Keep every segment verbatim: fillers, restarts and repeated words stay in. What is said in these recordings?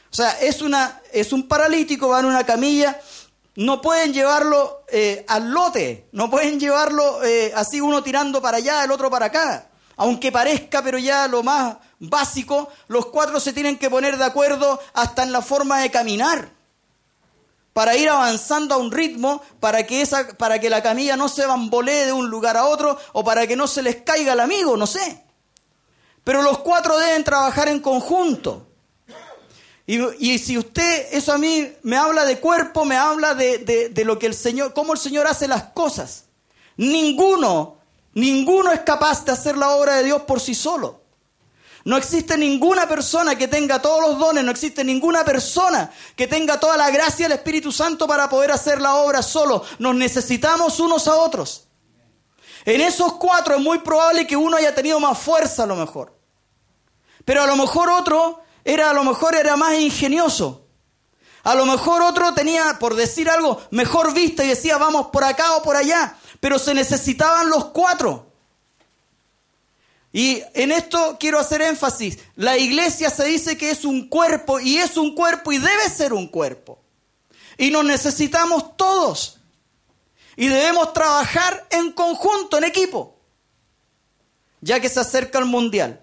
O sea, es, una, es un paralítico, va en una camilla, no pueden llevarlo eh, al lote, no pueden llevarlo eh, así uno tirando para allá, el otro para acá. Aunque parezca, pero ya lo más básico, los cuatro se tienen que poner de acuerdo hasta en la forma de caminar, para ir avanzando a un ritmo, para que, esa, para que la camilla no se bambolee de un lugar a otro, o para que no se les caiga el amigo, no sé. Pero los cuatro deben trabajar en conjunto. Y, y si usted, eso a mí me habla de cuerpo, me habla de, de, de lo que el Señor, cómo el Señor hace las cosas. Ninguno, ninguno es capaz de hacer la obra de Dios por sí solo. No existe ninguna persona que tenga todos los dones, no existe ninguna persona que tenga toda la gracia del Espíritu Santo para poder hacer la obra solo. Nos necesitamos unos a otros. En esos cuatro es muy probable que uno haya tenido más fuerza a lo mejor. Pero a lo mejor otro era, a lo mejor era más ingenioso. A lo mejor otro tenía, por decir algo, mejor vista y decía vamos por acá o por allá. Pero se necesitaban los cuatro. Y en esto quiero hacer énfasis. La iglesia se dice que es un cuerpo y es un cuerpo y debe ser un cuerpo. Y nos necesitamos todos. Y debemos trabajar en conjunto, en equipo. Ya que se acerca el mundial.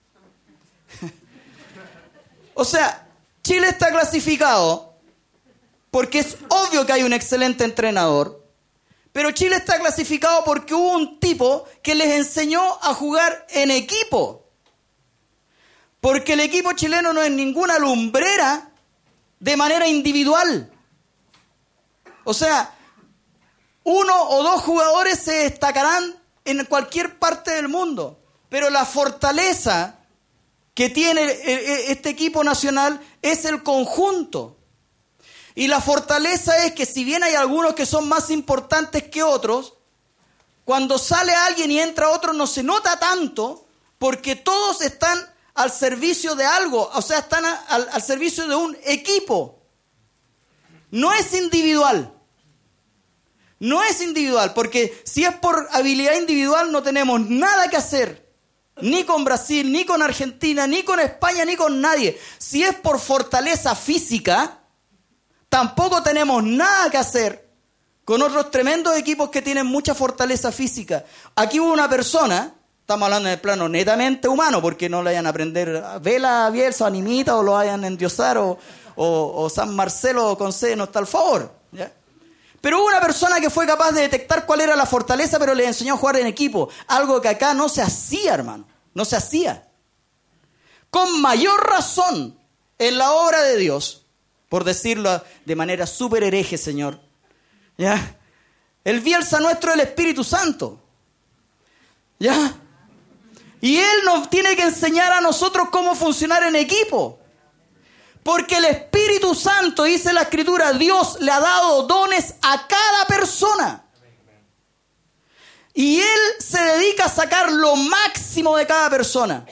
O sea, Chile está clasificado porque es obvio que hay un excelente entrenador. Pero Chile está clasificado porque hubo un tipo que les enseñó a jugar en equipo. Porque el equipo chileno no es ninguna lumbrera de manera individual. O sea, uno o dos jugadores se destacarán en cualquier parte del mundo. Pero la fortaleza que tiene este equipo nacional es el conjunto. Y la fortaleza es que si bien hay algunos que son más importantes que otros, cuando sale alguien y entra otro no se nota tanto porque todos están al servicio de algo, o sea, están a, al, al servicio de un equipo. No es individual. No es individual, porque si es por habilidad individual no tenemos nada que hacer. Ni con Brasil, ni con Argentina, ni con España, ni con nadie. Si es por fortaleza física, tampoco tenemos nada que hacer con otros tremendos equipos que tienen mucha fortaleza física. Aquí hubo una persona, estamos hablando en el plano netamente humano, porque no le vayan a aprender vela, Bielsa, animita, o lo vayan a endiosar, o, o, o San Marcelo con C no está al favor, ¿ya? Pero hubo una persona que fue capaz de detectar cuál era la fortaleza, pero le enseñó a jugar en equipo. Algo que acá no se hacía, hermano. No se hacía. Con mayor razón, en la obra de Dios, por decirlo de manera súper hereje, Señor, ¿ya? El Bielsa nuestro es el Espíritu Santo, ¿ya? Y Él nos tiene que enseñar a nosotros cómo funcionar en equipo. Porque el Espíritu Santo, dice la Escritura, Dios le ha dado dones a cada persona. Y Él se dedica a sacar lo máximo de cada persona.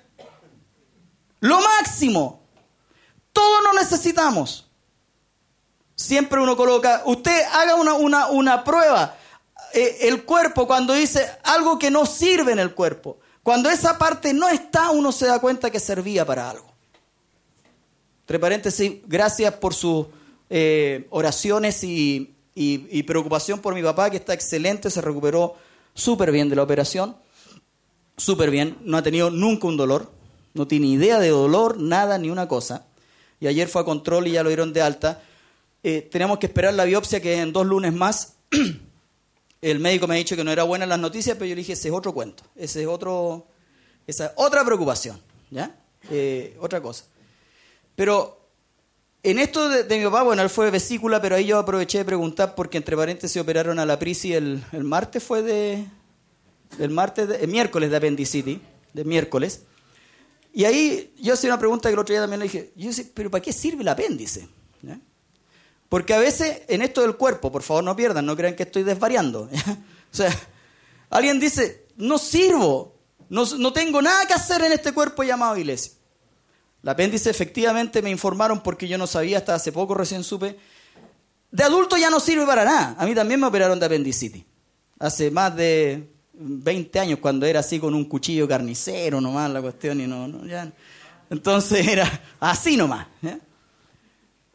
Lo máximo. Todos nos necesitamos. Siempre uno coloca, usted haga una, una, una prueba. Eh, el cuerpo, cuando dice algo que no sirve en el cuerpo, cuando esa parte no está, uno se da cuenta que servía para algo. Entre paréntesis, gracias por sus eh, oraciones y, y, y preocupación por mi papá, que está excelente, se recuperó súper bien de la operación, súper bien, no ha tenido nunca un dolor, no tiene idea de dolor, nada, ni una cosa. Y ayer fue a control y ya lo dieron de alta. Eh, tenemos que esperar la biopsia, que en dos lunes más. El médico me ha dicho que no era buena las noticias, pero yo le dije, ese es otro cuento, ese es otro, esa es otra preocupación, ¿ya? Eh, otra cosa. Pero en esto de, de mi papá, bueno, él fue de vesícula, pero ahí yo aproveché de preguntar porque entre paréntesis operaron a la Prisi el, el martes, fue de... El martes, de, el miércoles de apendicitis, de miércoles. Y ahí yo hacía una pregunta que el otro día también le dije, yo decía, pero ¿para qué sirve el apéndice? ¿Ya? Porque a veces en esto del cuerpo, por favor no pierdan, no crean que estoy desvariando, ¿ya? O sea, alguien dice, no sirvo, no, no tengo nada que hacer en este cuerpo llamado iglesia. El apéndice efectivamente me informaron porque yo no sabía, hasta hace poco recién supe. De adulto ya no sirve para nada. A mí también me operaron de apendicitis. Hace más de veinte años, cuando era así con un cuchillo carnicero nomás la cuestión. y no, no ya. Entonces era así nomás, ¿ya?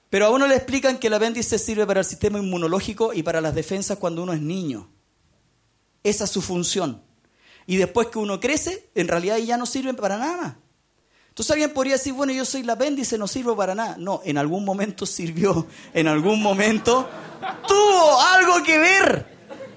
Pero a uno le explican que el apéndice sirve para el sistema inmunológico y para las defensas cuando uno es niño. Esa es su función. Y después que uno crece, en realidad ya no sirve para nada más. Entonces alguien podría decir, bueno, yo soy el apéndice, no sirvo para nada. No, en algún momento sirvió, en algún momento tuvo algo que ver.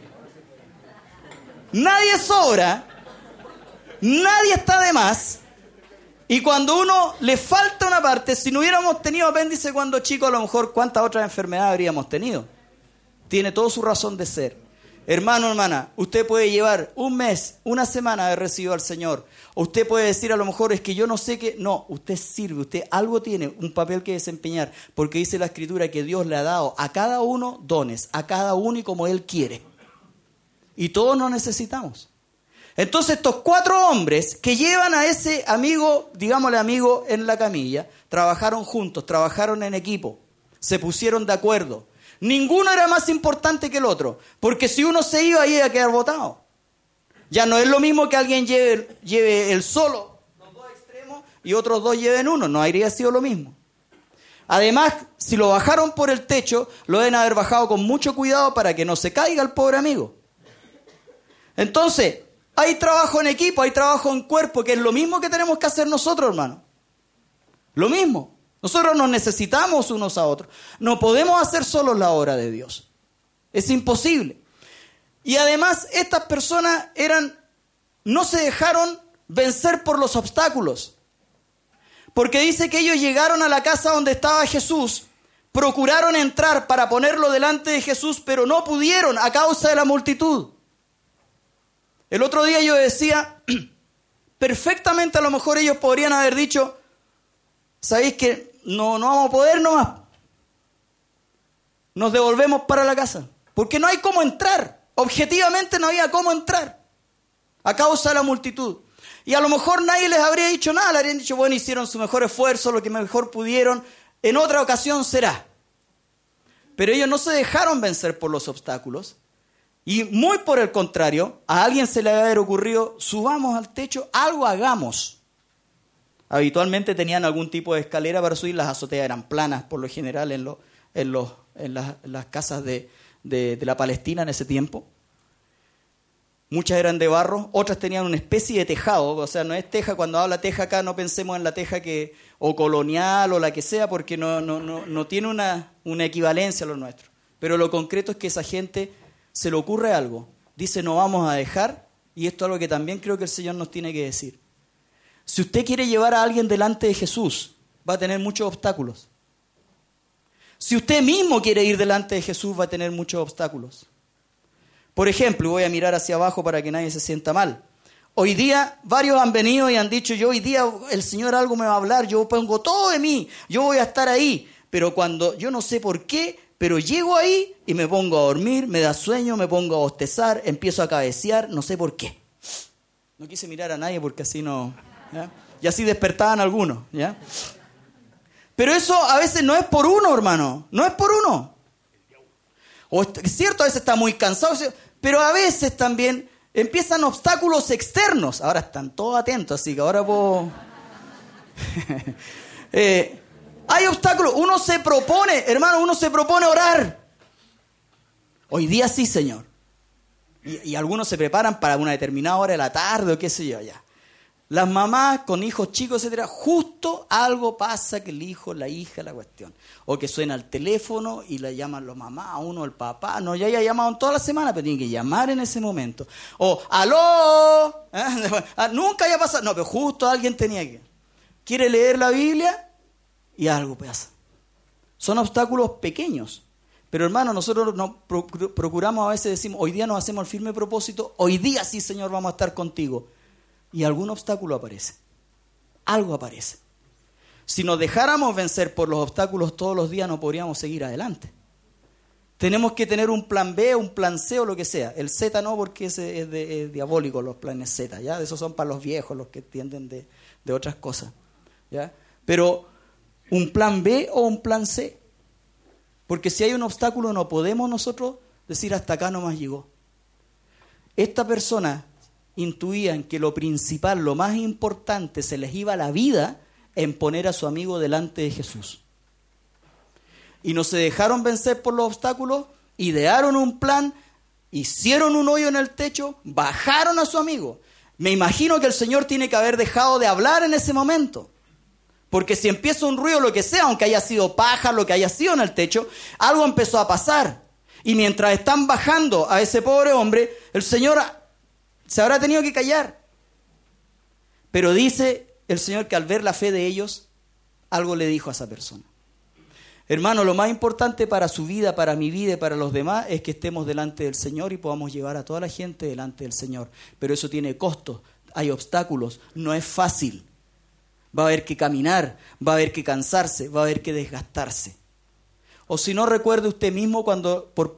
Nadie sobra, nadie está de más. Y cuando uno le falta una parte, si no hubiéramos tenido apéndice cuando chicos, a lo mejor cuántas otras enfermedades habríamos tenido. Tiene toda su razón de ser. Hermano, hermana, usted puede llevar un mes, una semana de recibido al Señor. O usted puede decir a lo mejor es que yo no sé qué. No, usted sirve, usted algo tiene, un papel que desempeñar. Porque dice la Escritura que Dios le ha dado a cada uno dones, a cada uno y como Él quiere. Y todos nos necesitamos. Entonces estos cuatro hombres que llevan a ese amigo, digámosle amigo, en la camilla, trabajaron juntos, trabajaron en equipo, se pusieron de acuerdo. Ninguno era más importante que el otro, porque si uno se iba, iba a quedar botado. Ya no es lo mismo que alguien lleve, lleve el solo, los dos extremos, y otros dos lleven uno, no habría sido lo mismo. Además, si lo bajaron por el techo, lo deben haber bajado con mucho cuidado para que no se caiga el pobre amigo. Entonces, hay trabajo en equipo, hay trabajo en cuerpo, que es lo mismo que tenemos que hacer nosotros, hermano. Lo mismo. Nosotros nos necesitamos unos a otros. No podemos hacer solos la obra de Dios. Es imposible. Y además, estas personas eran, no se dejaron vencer por los obstáculos. Porque dice que ellos llegaron a la casa donde estaba Jesús, procuraron entrar para ponerlo delante de Jesús, pero no pudieron a causa de la multitud. El otro día yo decía, perfectamente a lo mejor ellos podrían haber dicho, ¿sabéis que no, no vamos a poder nomás? Nos devolvemos para la casa. Porque no hay cómo entrar. Objetivamente no había cómo entrar. A causa de la multitud. Y a lo mejor nadie les habría dicho nada. Le habrían dicho, bueno, hicieron su mejor esfuerzo, lo que mejor pudieron. En otra ocasión será. Pero ellos no se dejaron vencer por los obstáculos. Y muy por el contrario, a alguien se le había ocurrido, subamos al techo, algo hagamos. Habitualmente tenían algún tipo de escalera para subir, las azoteas eran planas por lo general en, lo, en, los, en, las, en las casas de, de, de la Palestina en ese tiempo. Muchas eran de barro, otras tenían una especie de tejado, o sea, no es teja, cuando habla teja acá no pensemos en la teja que o colonial o la que sea, porque no, no, no, no tiene una, una equivalencia a lo nuestro. Pero lo concreto es que esa gente se le ocurre algo, dice no vamos a dejar, y esto es algo que también creo que el Señor nos tiene que decir. Si usted quiere llevar a alguien delante de Jesús, va a tener muchos obstáculos. Si usted mismo quiere ir delante de Jesús, va a tener muchos obstáculos. Por ejemplo, voy a mirar hacia abajo para que nadie se sienta mal. Hoy día varios han venido y han dicho, yo hoy día el Señor algo me va a hablar, yo pongo todo de mí, yo voy a estar ahí. Pero cuando, yo no sé por qué, pero llego ahí y me pongo a dormir, me da sueño, me pongo a bostezar, empiezo a cabecear, no sé por qué. No quise mirar a nadie porque así no... ¿ya? Y así despertaban algunos, ¿ya? Pero eso a veces no es por uno, hermano, no es por uno. O es cierto, a veces está muy cansado, pero a veces también empiezan obstáculos externos. Ahora están todos atentos, así que ahora puedo... eh, hay obstáculos, uno se propone, hermano, uno se propone orar. Hoy día sí, Señor. Y, y algunos se preparan para una determinada hora de la tarde o qué sé yo, ya. Las mamás con hijos chicos, etcétera, justo algo pasa que el hijo, la hija, la cuestión. O que suena el teléfono y la llaman los mamás, a uno el papá. No, ya haya llamado toda la semana, pero tienen que llamar en ese momento. O, ¡aló! ¿Eh? Nunca haya pasado. No, pero justo alguien tenía que. Quiere leer la Biblia y algo pasa. Son obstáculos pequeños. Pero hermano, nosotros nos procuramos a veces, decimos, hoy día nos hacemos el firme propósito, hoy día sí, Señor, vamos a estar contigo. Y algún obstáculo aparece. Algo aparece. Si nos dejáramos vencer por los obstáculos todos los días, no podríamos seguir adelante. Tenemos que tener un plan B, un plan C o lo que sea. El Z no, porque ese es, de, es diabólico, los planes Z, ¿ya? Esos son para los viejos, los que entienden de, de otras cosas, ¿ya? Pero un plan B o un plan C. Porque si hay un obstáculo, no podemos nosotros decir hasta acá nomás llegó. Esta persona intuían que lo principal, lo más importante, se les iba la vida en poner a su amigo delante de Jesús. y no se dejaron vencer por los obstáculos, idearon un plan, hicieron un hoyo en el techo, bajaron a su amigo. Me imagino que el Señor tiene que haber dejado de hablar en ese momento. Porque si empieza un ruido, lo que sea, aunque haya sido paja, lo que haya sido en el techo, algo empezó a pasar. Y mientras están bajando a ese pobre hombre, el Señor se habrá tenido que callar. Pero dice el Señor que al ver la fe de ellos, algo le dijo a esa persona. Hermano, lo más importante para su vida, para mi vida y para los demás es que estemos delante del Señor y podamos llevar a toda la gente delante del Señor. Pero eso tiene costos, hay obstáculos, no es fácil. Va a haber que caminar, va a haber que cansarse, va a haber que desgastarse. O si no, recuerde usted mismo cuando por